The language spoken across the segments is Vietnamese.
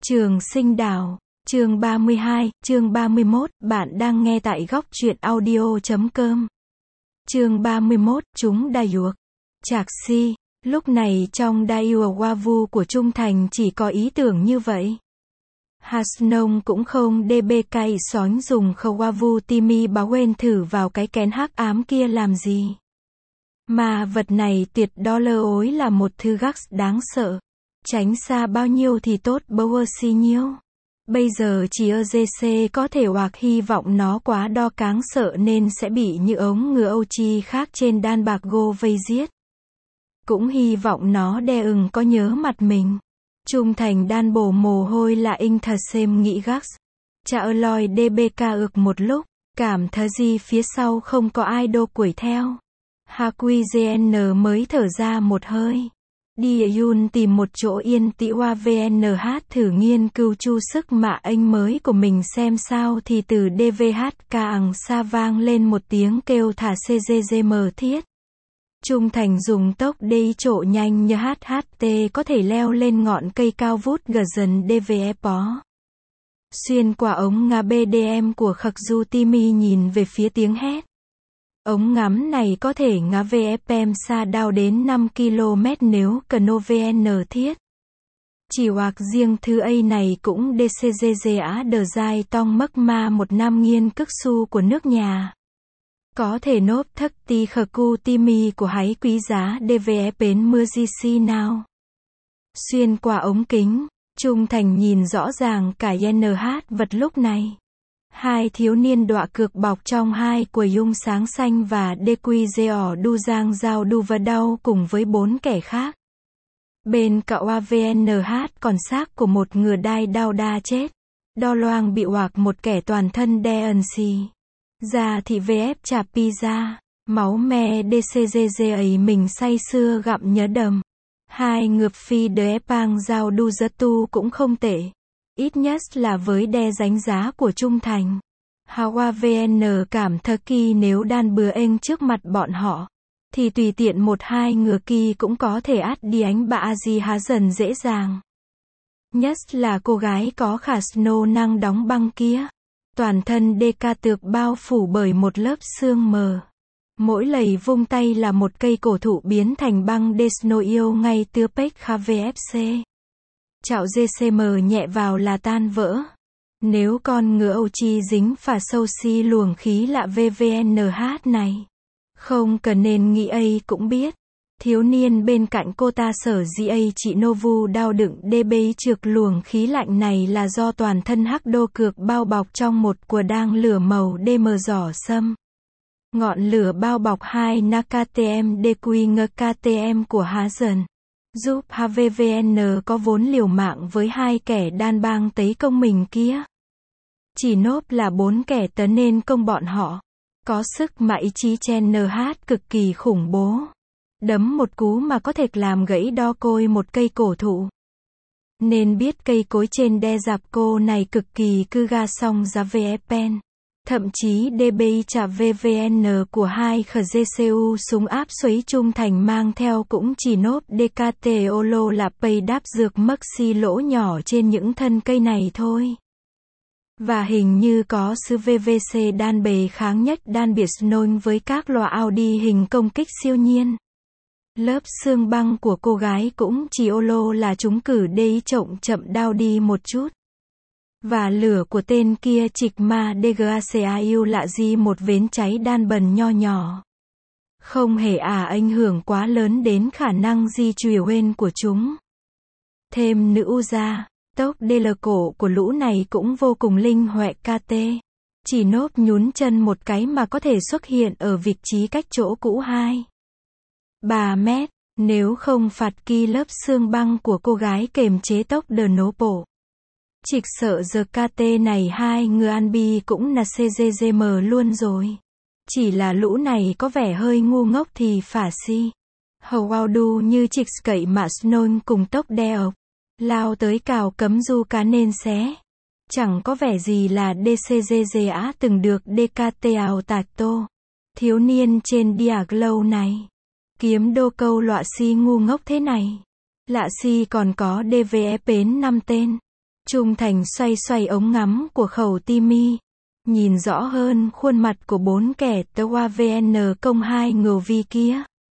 Trường Sinh Đào, chương 32, chương 31, bạn đang nghe tại góc truyện audio.com. Chương 31, chúng đa yuộc. Trạc Si, lúc này trong Daiwa Wavu của Trung Thành chỉ có ý tưởng như vậy. Hasnong cũng không DBK xónh dùng khâu Wavu Timi báo quên thử vào cái kén hắc ám kia làm gì. Mà vật này tuyệt đó lơ ối là một thứ gắc đáng sợ. Tránh xa bao nhiêu thì tốt bấy nhiêu. Bây giờ chỉ GC có thể hoặc hy vọng nó quá đo cáng sợ nên sẽ bị như ống ngựa Âu Chi khác trên đan bạc Go vây giết. Cũng hy vọng nó đe có nhớ mặt mình. Trung Thành đan bổ mồ hôi là in thật xem nghĩ gắc. Cha lòi DBK một lúc, cảm thấy gì phía sau không có ai đô quẩy theo. HQGN mới thở ra một hơi. Đi Yun tìm một chỗ yên tĩnh qua VNH thử nghiên cứu chu sức mạ anh mới của mình xem sao thì từ DVH càng xa vang lên một tiếng kêu thả CGGM thiết. Trung Thành dùng tốc đi trộ nhanh như HHT có thể leo lên ngọn cây cao vút gần dần DVE pó. Xuyên qua ống ngà BDM của Khắc Du Timi nhìn về phía tiếng hét. Ống ngắm này có thể ngá VFM xa đao đến 5 km nếu cần OVN thiết. Chỉ hoặc riêng thứ A này cũng DCGGA đờ dài tong mắc ma một năm nghiên cức su của nước nhà. Có thể nốt thắc ti khờ cu timi của hái quý giá DVE bến mưa GC nào. Xuyên qua ống kính, Trung Thành nhìn rõ ràng cả NH vật lúc này. Hai thiếu niên đọa cược bọc trong hai quầy dung sáng xanh và DQGO đu giang giao đu và đau cùng với 4 kẻ khác. Bên cậu AVNH còn xác của một người đai đau đa chết. Đo loang bị hoặc một kẻ toàn thân đen xì. Da thị VF chà pizza. Máu me DCGG ấy mình say sưa gặm nhớ đầm. Hai ngược phi đế pang giao đu giấc tu cũng không tệ. Ít nhất là với đe đánh giá của Trung Thành. Hawa VN cảm thơ kỳ nếu đan bừa ênh trước mặt bọn họ. Thì tùy tiện một hai ngừa kỳ cũng có thể át đi ánh bạ gì há dần dễ dàng. Nhất là cô gái có khả snow năng đóng băng kia. Toàn thân DK tược bao phủ bởi một lớp sương mờ. Mỗi lầy vung tay là một cây cổ thụ biến thành băng Desno yêu ngay tưa pếch KVFC. Chạo GCM nhẹ vào là tan vỡ. Nếu con ngựa Âu Chi dính phà sâu si luồng khí lạ VVNH này. Không cần nên nghĩ A cũng biết. Thiếu niên bên cạnh cô ta sở dĩ A chị Novu đau đựng DB trượt luồng khí lạnh này là do toàn thân hắc đô cược bao bọc trong một của đang lửa màu DM giỏ sâm. Ngọn lửa bao bọc hai NKTM DQ ngơ KTM của Há Dần. Giúp HVVN có vốn liều mạng với hai kẻ đan bang tấy công mình kia. Chỉ nốt là 4 kẻ tấn nên công bọn họ. Có sức mà ý chí chen NH cực kỳ khủng bố. Đấm một cú mà có thể làm gãy đo côi một cây cổ thụ. Nên biết cây cối trên đe dạp cô này cực kỳ cư ga song giá VFN. Thậm chí DB chả VVN của hai khờ GCU súng áp xoáy Trung Thành mang theo cũng chỉ nốt DKT Olo là pay đáp dược mắc xi lỗ nhỏ trên những thân cây này thôi. Và hình như có sư VVC đan bề kháng nhất đan biệt nôn với các loa Audi hình công kích siêu nhiên. Lớp xương băng của cô gái cũng chỉ Olo là chúng cử đi trộm chậm đau đi một chút. Và lửa của tên kia trịch ma DGACAU lạ gì một vến cháy đan bần nho nhỏ. Không hề ảnh hưởng quá lớn đến khả năng di chuyển của chúng. Thêm nữ ra, tốc DL cổ của lũ này cũng vô cùng linh hoạt KT. Chỉ nốt nhún chân một cái mà có thể xuất hiện ở vị trí cách chỗ cũ 2-3 mét, nếu không phạt kỳ lớp xương băng của cô gái kềm chế tốc đờ nố bộ. Chỉ sợ giờ KT này hai người ăn bi cũng là CGGM luôn rồi. Chỉ là lũ này có vẻ hơi ngu ngốc thì phả si. Hầu ao đu như chịch cậy mà snôn cùng tốc đeo. Lao tới cào cấm du cá nên xé. Chẳng có vẻ gì là DCGGA từng được DKT ảo tạc tô. Thiếu niên trên Diaglow này. Kiếm đô câu lọa si ngu ngốc thế này. Lạ si còn có DVE bến 5 tên. Trung Thành xoay xoay ống ngắm của khẩu Timmy. Nhìn rõ hơn khuôn mặt của 4 kẻ tơ qua VN công 2 ngầu vi kia.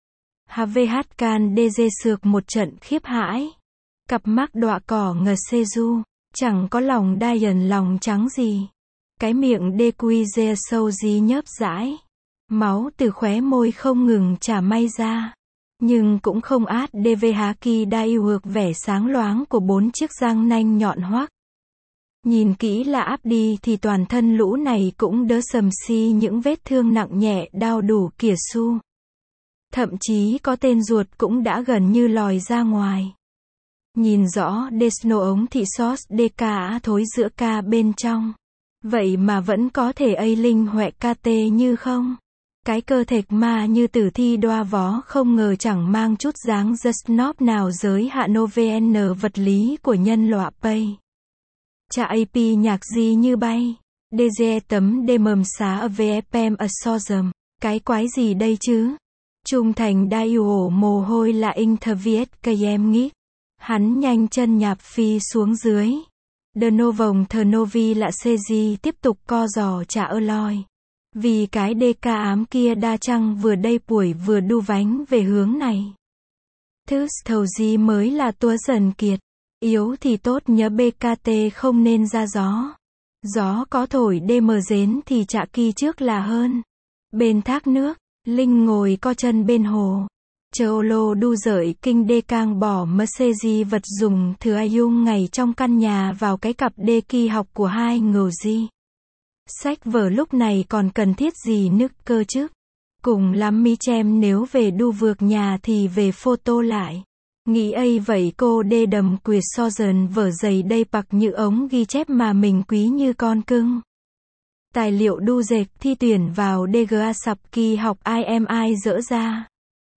HVH can DG sược một trận khiếp hãi. Cặp mắt đọa cỏ ngờ Seju. Chẳng có lòng Dian lòng trắng gì. Cái miệng DQZ sâu gì nhớp dãi. Máu từ khóe môi không ngừng chả may ra. Nhưng cũng không át DVH kỳ đai ược vẻ sáng loáng của 4 chiếc răng nanh nhọn hoắt. Nhìn kỹ là áp đi thì toàn thân lũ này cũng đỡ sầm si những vết thương nặng nhẹ đau đủ kìa su. Thậm chí có tên ruột cũng đã gần như lòi ra ngoài. Nhìn rõ Desno ống thị sauce DK thối giữa ca bên trong. Vậy mà vẫn có thể ấy linh huệ KT như không. Cái cơ thể ma như tử thi đoa vó không ngờ chẳng mang chút dáng just nop nào giới hạn OVN vật lý của nhân loại Pay. Chả AP nhạc gì như bay. DGE tấm đê xá ở VFM ở Sozum. Cái quái gì đây chứ? Trung Thành đai ổ mồ hôi là interviet cây em nghĩ. Hắn nhanh chân nhạp phi xuống dưới. De novồng thờ novi là CG tiếp tục co giò trả ơ loi. Vì cái DK ám kia đa chăng vừa đây buổi vừa đu vánh về hướng này. Thứ thầu gì mới là tua dần kiệt. Yếu thì tốt nhớ BKT không nên ra gió. Gió có thổi DM dến thì chạ kỳ trước là hơn. Bên thác nước, Linh ngồi co chân bên hồ. Chờ lô đu dởi kinh đê cang bỏ mơ xê di vật dùng thừa ai dung ngày trong căn nhà vào cái cặp đê kỳ học của hai ngầu di. Sách vở lúc này còn cần thiết gì nức cơ chứ. Cùng lắm mi chem nếu về đu vượt nhà thì về photo lại. Nghĩ ấy vậy cô đê đầm quyệt so dần vở dày đây bạc như ống ghi chép mà mình quý như con cưng. Tài liệu đu dệt thi tuyển vào DGA sập kỳ học IMI dỡ ra.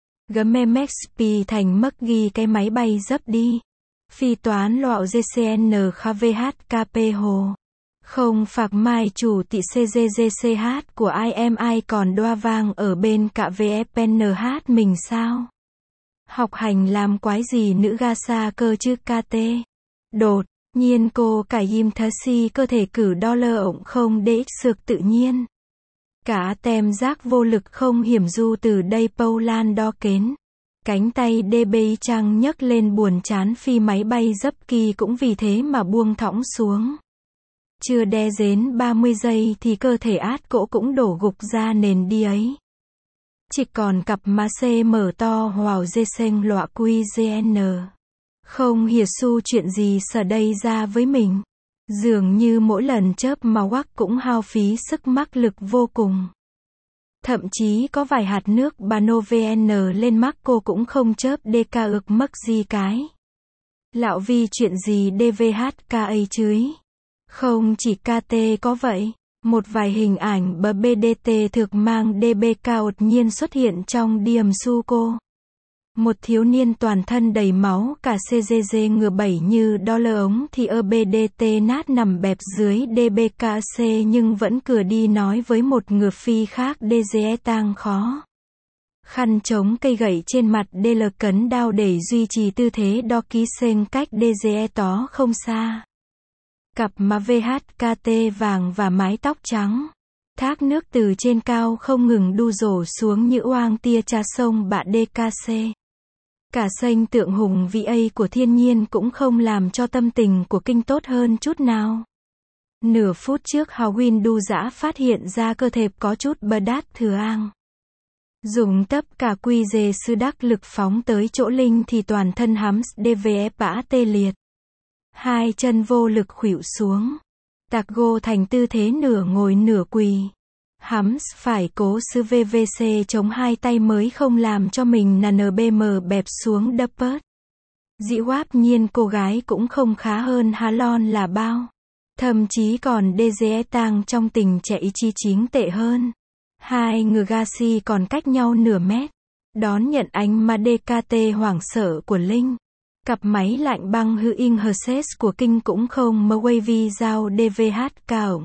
GMXP thành mất ghi cái máy bay dấp đi. Phi toán lọ GCN KVHKP hồ. Không phạc mai chủ tị CGGCH của IMI còn đoa vang ở bên cả VFNH mình sao? Học hành làm quái gì nữ ga xa cơ chứ KT. Đột nhiên cô cải im thá si cơ thể cử dollar ổng không DX sược tự nhiên. Cả tem giác vô lực không hiểm du từ đây Paulan đo kến. Cánh tay DBI trăng nhấc lên buồn chán phi máy bay dấp kỳ cũng vì thế mà buông thõng xuống. Chưa đe dến 30 giây thì cơ thể át cỗ cũng đổ gục ra nền đi ấy. Chỉ còn cặp má xê mở to wow dê xanh lọa quy GN. Không hiểu su chuyện gì sở đây ra với mình. Dường như mỗi lần chớp mà quắc cũng hao phí sức mắc lực vô cùng. Thậm chí có vài hạt nước bano VN lên mắt cô cũng không chớp DK ực mất gì cái. Lão vì chuyện gì DVHKA chưới. Không chỉ KT có vậy. Một vài hình ảnh BDT thực mang DBK đột nhiên xuất hiện trong DM su cô. Một thiếu niên toàn thân đầy máu cả CGG ngừa 7 như dollar ống thì BDT nát nằm bẹp dưới DBKC nhưng vẫn cửa đi nói với một ngừa phi khác DGE tang khó. Khăn chống cây gậy trên mặt DL cấn đao để duy trì tư thế đo ký sen cách DGE tó không xa. Cặp má VHKT vàng và mái tóc trắng. Thác nước từ trên cao không ngừng đu rổ xuống như oang tia trà sông bạ DKC. Cả xanh tượng hùng VA của thiên nhiên cũng không làm cho tâm tình của kinh tốt hơn chút nào. Nửa phút trước Hawin đu dã phát hiện ra cơ thể có chút bờ đát thừa ang. Dùng tất cả quy dề sư đắc lực phóng tới chỗ Linh thì toàn thân hắm DVF bã tê liệt. Hai chân vô lực khuỵu xuống. Tạc gô thành tư thế nửa ngồi nửa quỳ. Hams phải cố sư VVC chống hai tay mới không làm cho mình NBM bẹp xuống đập bớt. Dĩ quáp nhiên cô gái cũng không khá hơn Halon là bao. Thậm chí còn DGE tang trong tình trẻ ý chí chính tệ hơn. Hai người Gassi còn cách nhau nửa mét. Đón nhận ánh mà DKT hoảng sợ của Linh. Cặp máy lạnh băng hư in Herses của Kinh cũng không mơ wavy giao DVH cao.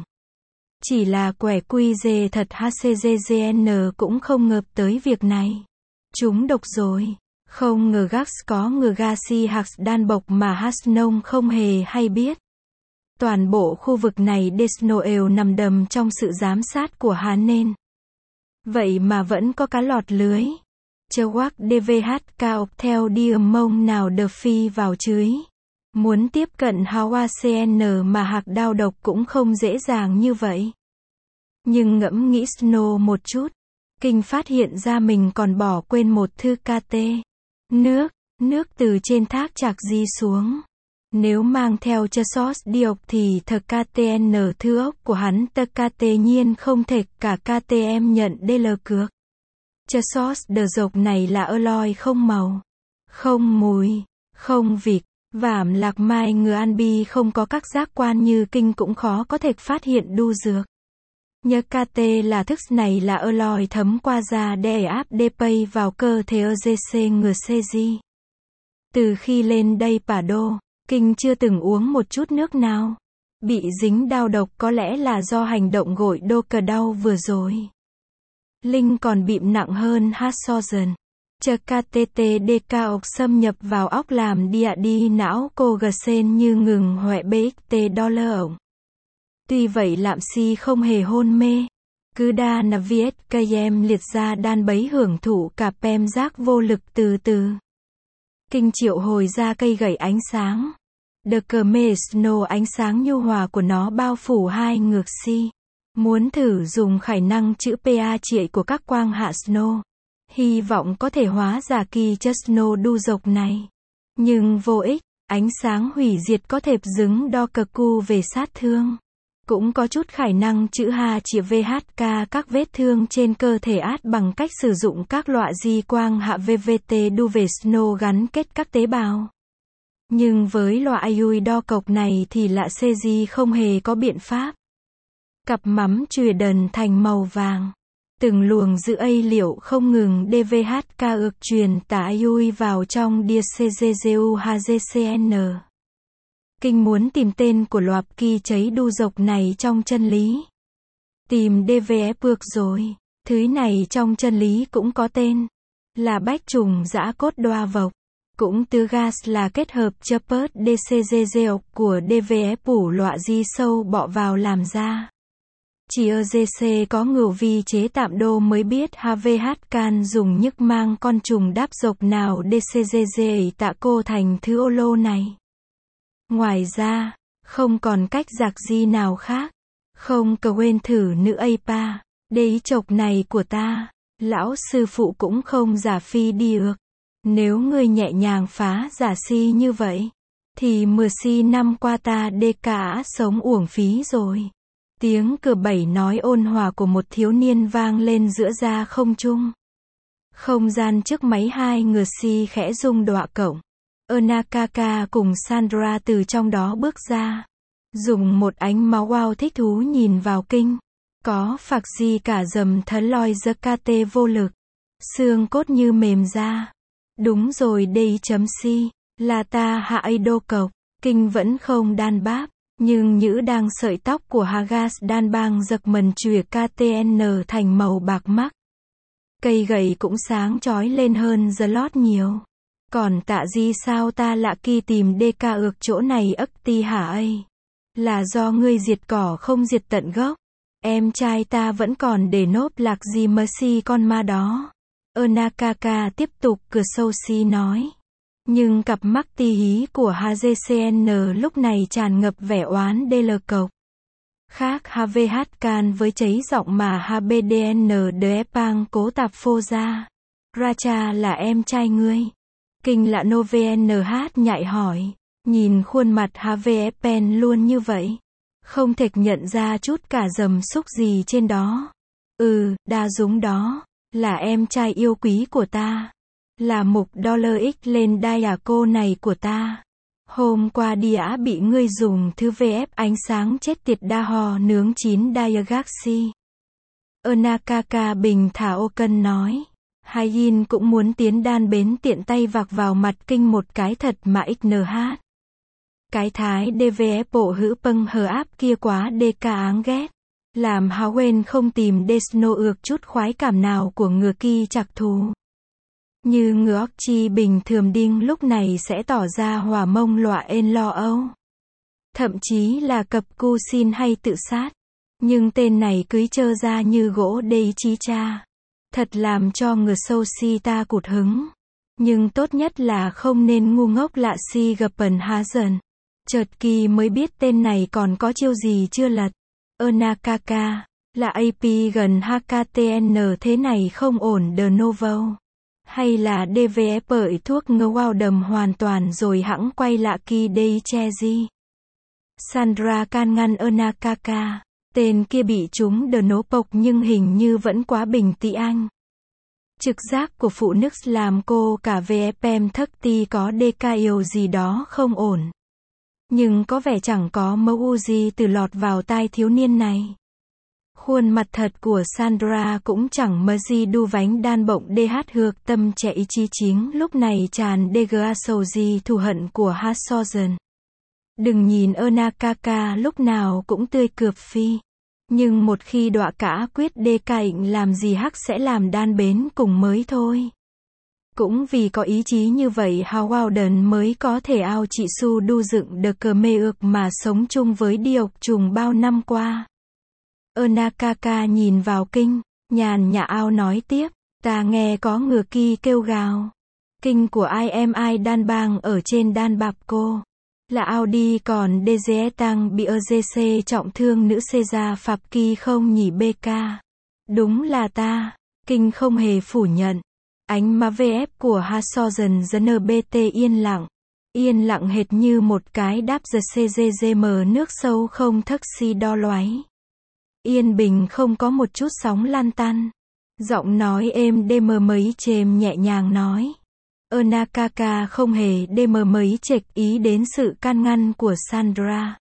Chỉ là quẻ quy dề thật HCGGN cũng không ngờ tới việc này. Chúng độc rồi. Không ngờ Gax có ngờ Gassi Hax đan bộc mà Hasnông không hề hay biết. Toàn bộ khu vực này Desnoel nằm đầm trong sự giám sát của hắn nên. Vậy mà vẫn có cá lọt lưới. Chewak DVH cao theo đi mông nào đờ phi vào chưới. Muốn tiếp cận Hawa CN mà hạc đao độc cũng không dễ dàng như vậy. Nhưng ngẫm nghĩ Snow một chút, Kinh phát hiện ra mình còn bỏ quên một thư KT. Nước từ trên thác Chạc Di xuống. Nếu mang theo Chsos Diok thì thật KTN thư ốc của hắn tờ KT nhiên không thể cả KTM nhận DL cược. Chsos đờ dọc này là alloy không màu, không mùi, không vịt, vảm lạc mai ngừa an bi không có các giác quan như Kinh cũng khó có thể phát hiện đu dược. Nhớ KT là thức này là alloy thấm qua da để áp DPay vào cơ thể EGC ngừa CG. Từ khi lên đây Pado, Kinh chưa từng uống một chút nước nào. Bị dính đao độc có lẽ là do hành động gội đô cờ đau vừa rồi. Linh còn bị nặng hơn Hatsogen. Chờ KTTDK ốc xâm nhập vào óc làm đi não cô gờ sen như ngừng hoẹ BXT dollar ổng. Tuy vậy Lạm Si không hề hôn mê. Cứ đa nà VSKM liệt ra đan bấy hưởng thụ cả pem giác vô lực từ từ. Kinh triệu hồi ra cây gậy ánh sáng. The Snow ánh sáng nhu hòa của nó bao phủ hai ngược si. Muốn thử dùng khả năng chữ PA trị của các quang hạ Snow. Hy vọng có thể hóa giả kỳ chất Snow đu dọc này. Nhưng vô ích, ánh sáng hủy diệt có thể dứng đo cờ cu về sát thương. Cũng có chút khả năng chữ H chỉ VHK các vết thương trên cơ thể át bằng cách sử dụng các loại di quang hạ VVT đu về Snow gắn kết các tế bào. Nhưng với loại IUI đo cọc này thì lạ CG không hề có biện pháp. Cặp mắm chùa đần thành màu vàng. Từng luồng dự A liệu không ngừng DVHK ược truyền tả IUI vào trong DCGGU HGCN. Kinh muốn tìm tên của loạt kỳ cháy đu dọc này trong chân lý. Tìm DVF ược rồi. Thứ này trong chân lý cũng có tên. Là bách trùng dã cốt đoa vọc. Cũng từ gas là kết hợp chapert DCGG của DVF phủ loại di sâu bọ vào làm ra. Chỉ EGC có ngưu vi chế tạm đô mới biết HVH can dùng nhức mang con trùng đáp dọc nào DCGG tạ cô thành thứ ô lô này. Ngoài ra, không còn cách giặc di nào khác. Không cờ quên thử nữ APA. Đấy chọc này của ta. Lão sư phụ cũng không giả phi đi ược. Nếu ngươi nhẹ nhàng phá giả si như vậy, thì 10 si năm qua ta đê cả sống uổng phí rồi. Tiếng cửa bảy nói ôn hòa của một thiếu niên vang lên giữa ra không trung. Không gian trước máy hai người si khẽ rung đọa cổng. Onakaka cùng Sandra từ trong đó bước ra. Dùng một ánh máu wow thích thú nhìn vào Kinh. Có phạc gì cả dầm thấn loi giơ KT vô lực. Xương cốt như mềm ra. Đúng rồi đây chấm si. Là ta hạ ấy đô cộc. Kinh vẫn không đan báp. Nhưng nhữ đang sợi tóc của Hagas đan bang giật mần chùa KTN thành màu bạc mắc. Cây gậy cũng sáng chói lên hơn The Lót nhiều. Còn tạ gì sao ta lạ kỳ tìm DK ược chỗ này ức ti hả ấy. Là do ngươi diệt cỏ không diệt tận gốc. Em trai ta vẫn còn để nốt lạc gì mercy con ma đó. Onakaka tiếp tục cười sâu si nói. Nhưng cặp mắt ti hí của HGCN lúc này tràn ngập vẻ oán DL cộc. Khác HVH can với cháy giọng mà HBDN Depang cố tạp phô ra. Racha là em trai ngươi. Kinh lạ NoVNH nhại hỏi. Nhìn khuôn mặt HVFN luôn như vậy. Không thể nhận ra chút cả dầm xúc gì trên đó. Đa dúng đó. Là em trai yêu quý của ta. Là mục $X lên đai cô này của ta. Hôm qua đi ả bị ngươi dùng thứ VF ánh sáng chết tiệt đa hò nướng chín Diagaxi. Onakaka bình thả ô cân nói. Hayin cũng muốn tiến đan bến tiện tay vạc vào mặt Kinh một cái thật mà XNH. Cái thái DVF bộ hữu pâng hờ áp kia quá DK áng ghét. Làm Hawen không tìm Desno ược chút khoái cảm nào của ngừa kỳ chạc thù. Như ngựa chi bình thường đinh lúc này sẽ tỏ ra hòa mông lọa ên lo âu. thậm chí là cặp cu xin hay tự sát. Nhưng tên này cưới trơ ra như gỗ đây chí cha. Thật làm cho người sâu si ta cụt hứng. Nhưng tốt nhất là không nên ngu ngốc lạ si gặp bẩn há dần. Chợt Kỳ mới biết tên này còn có chiêu gì chưa lật. Onakaka, là AP gần HKTN thế này không ổn de novo. Hay là DVF bởi thuốc ngơ wow đầm hoàn toàn rồi hẵng quay lạ Kỳ đây che gì. Sandra can ngăn Onakaka. Tên kia bị trúng de nố bộc nhưng hình như vẫn quá bình tĩnh anh. Trực giác của phụ nữ làm cô cả VFM thắc ti có DK yêu gì đó không ổn. Nhưng có vẻ chẳng có mẫu gì từ lọt vào tai thiếu niên này. Khuôn mặt thật của Sandra cũng chẳng mơ gì đu vánh đan bộng DH hược tâm trẻ ý chí chính lúc này tràn DGA sầu gì thù hận của Hasogen. Đừng nhìn Onakaka lúc nào cũng tươi cợp phi. Nhưng một khi đọa cả quyết DK làm gì hắc sẽ làm đan bến cùng mới thôi. Cũng vì có ý chí như vậy Howden mới có thể ao chị Su đu dựng được cờ mê ước mà sống chung với Diộc trùng bao năm qua. Onakaka nhìn vào kinh, nhàn nhã ao nói tiếp, ta nghe có ngựa kỳ kêu gào. Kinh của IMI đan bang ở trên đan bạp cô. Là Audi còn DGE tăng bị EGC trọng thương nữ Ceza Phạp Kỳ không nhỉ BK. Đúng là ta. Kinh không hề phủ nhận. Ánh má VF của Hasogen dân NBT yên lặng. Yên lặng hệt như một cái đáp giật CGGM nước sâu không thắc si đo loáy. Yên bình không có một chút sóng lan tăn. Giọng nói êm đêm mấy chêm nhẹ nhàng nói. Onakaka không hề đêm mấy chệch ý đến sự can ngăn của Sandra.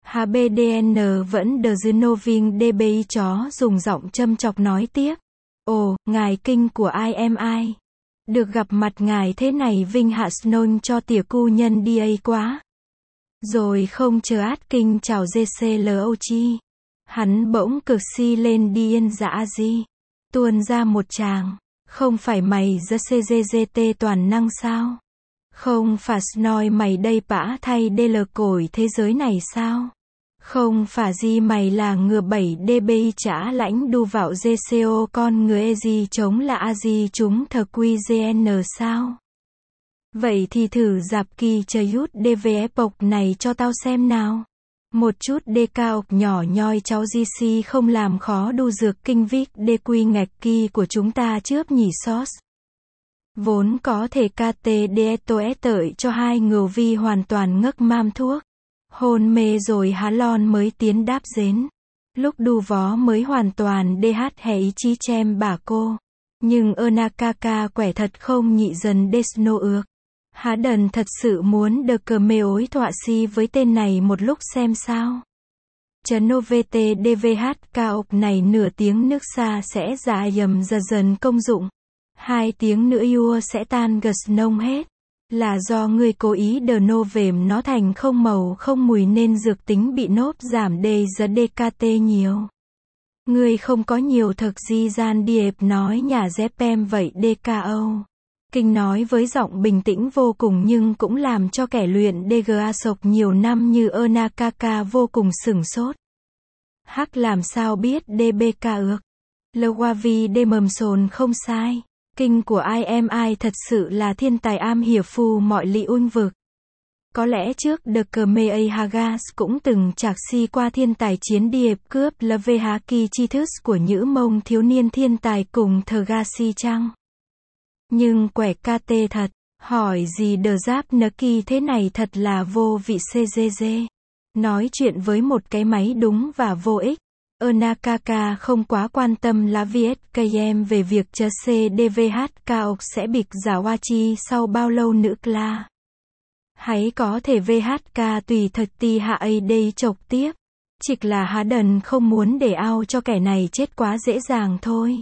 HBDN vẫn đờ dư noving DBI chó dùng giọng châm chọc nói tiếp. Ồ, ngài kinh của IMI. Được gặp mặt ngài thế này vinh hạ snon cho tỉa cu nhân DA quá. Rồi không chờ át kinh chào GCLOG. Hắn bỗng cực si lên điên dã di. Tuôn ra một tràng. Không phải mày ra CGGT toàn năng sao? Không phải nói mày đây bã thay DL cổi thế giới này sao? Không phải gì mày là ngừa 7 DBI trả lãnh đu vào GCO con người gì chống là a gì chúng thờ quy GN sao? Vậy thì thử dạp kỳ chơi hút DVF bộc này cho tao xem nào. Một chút DK ộc nhỏ nhoi cháu GC không làm khó đu dược kinh vích DQ ngạch kỳ của chúng ta chớp nhỉ sót. Vốn có thể KT DETOE tợi cho hai ngầu vi hoàn toàn ngất mam thuốc. Hôn mê rồi há lon mới tiến đáp dến. Lúc đu vó mới hoàn toàn DH hệ ý chí chem bà cô. Nhưng Onakaka quẻ thật không nhị dần Desno ước. Há đần thật sự muốn được cờ mê ối thọa si với tên này một lúc xem sao. Chấn OVT DVH cao ộc này nửa tiếng nước xa sẽ giả dầm dần công dụng. 2 tiếng nữa yua sẽ tan gật nông hết. Là do người cố ý đờ nô vềm nó thành không màu không mùi nên dược tính bị nốt giảm đề giờ DKT nhiều. Người không có nhiều thực di gian điệp nói nhà dép em vậy DKO. Kinh nói với giọng bình tĩnh vô cùng nhưng cũng làm cho kẻ luyện DGA sộc nhiều năm như Onakaka vô cùng sửng sốt. Hắc làm sao biết DBK ước. Lowavi đêm sồn không sai. Kinh của IMI thật sự là thiên tài am hiểu phù mọi lị unh vực. Có lẽ trước The Khmer Hagas cũng từng chạc si qua thiên tài chiến điệp cướp LVH Kichitus của Nhữ Mông thiếu niên thiên tài cùng thờ Gasi chăng? Nhưng quẻ KT thật, hỏi gì đờ giáp nơ kỳ thế này thật là vô vị CGG. Nói chuyện với một cái máy đúng và vô ích. Onakaka không quá quan tâm là VSKM về việc chờ CDVH Kaok sẽ bịch giả Wachi sau bao lâu nữa là. Hãy có thể VHK tùy thật ti hạ ấy đây chọc tiếp. Chỉ là há đần không muốn để ao cho kẻ này chết quá dễ dàng thôi.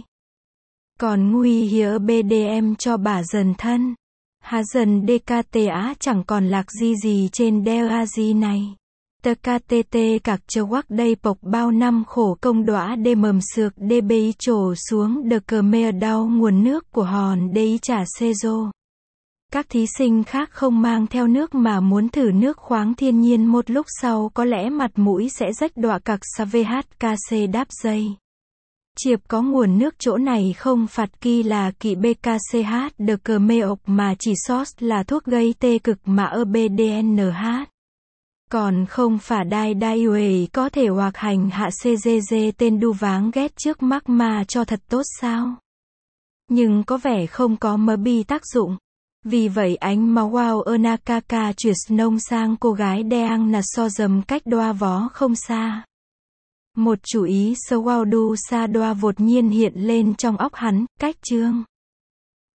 Còn nguy hiểm BDM cho bà dần thân. Há dần DKTA chẳng còn lạc gì trên DLAZ này. TKTT cạc chờ quắc đây bộc bao năm khổ công đõa đê mầm sược đê bê trổ xuống đờ cờ mê đau nguồn nước của hòn đê trả xê rô. Các thí sinh khác không mang theo nước mà muốn thử nước khoáng thiên nhiên một lúc sau có lẽ mặt mũi sẽ rách đọa cặc sa VHKC đáp dây. Chiệp có nguồn nước chỗ này không phạt kỳ là kỵ BKCH đờ cờ mê ộc mà chỉ sót là thuốc gây tê cực mà ơ BDNH. Còn không phải đai đai uể có thể hoặc hành hạ CGG tên đu váng ghét trước mắt mà cho thật tốt sao? Nhưng có vẻ không có bi tác dụng. Vì vậy anh mà wow ernakaka chuyển nông sang cô gái đang là so dầm cách đoa vó không xa. Một chủ ý sơ wow đu sa đoa vột nhiên hiện lên trong óc hắn, cách chương.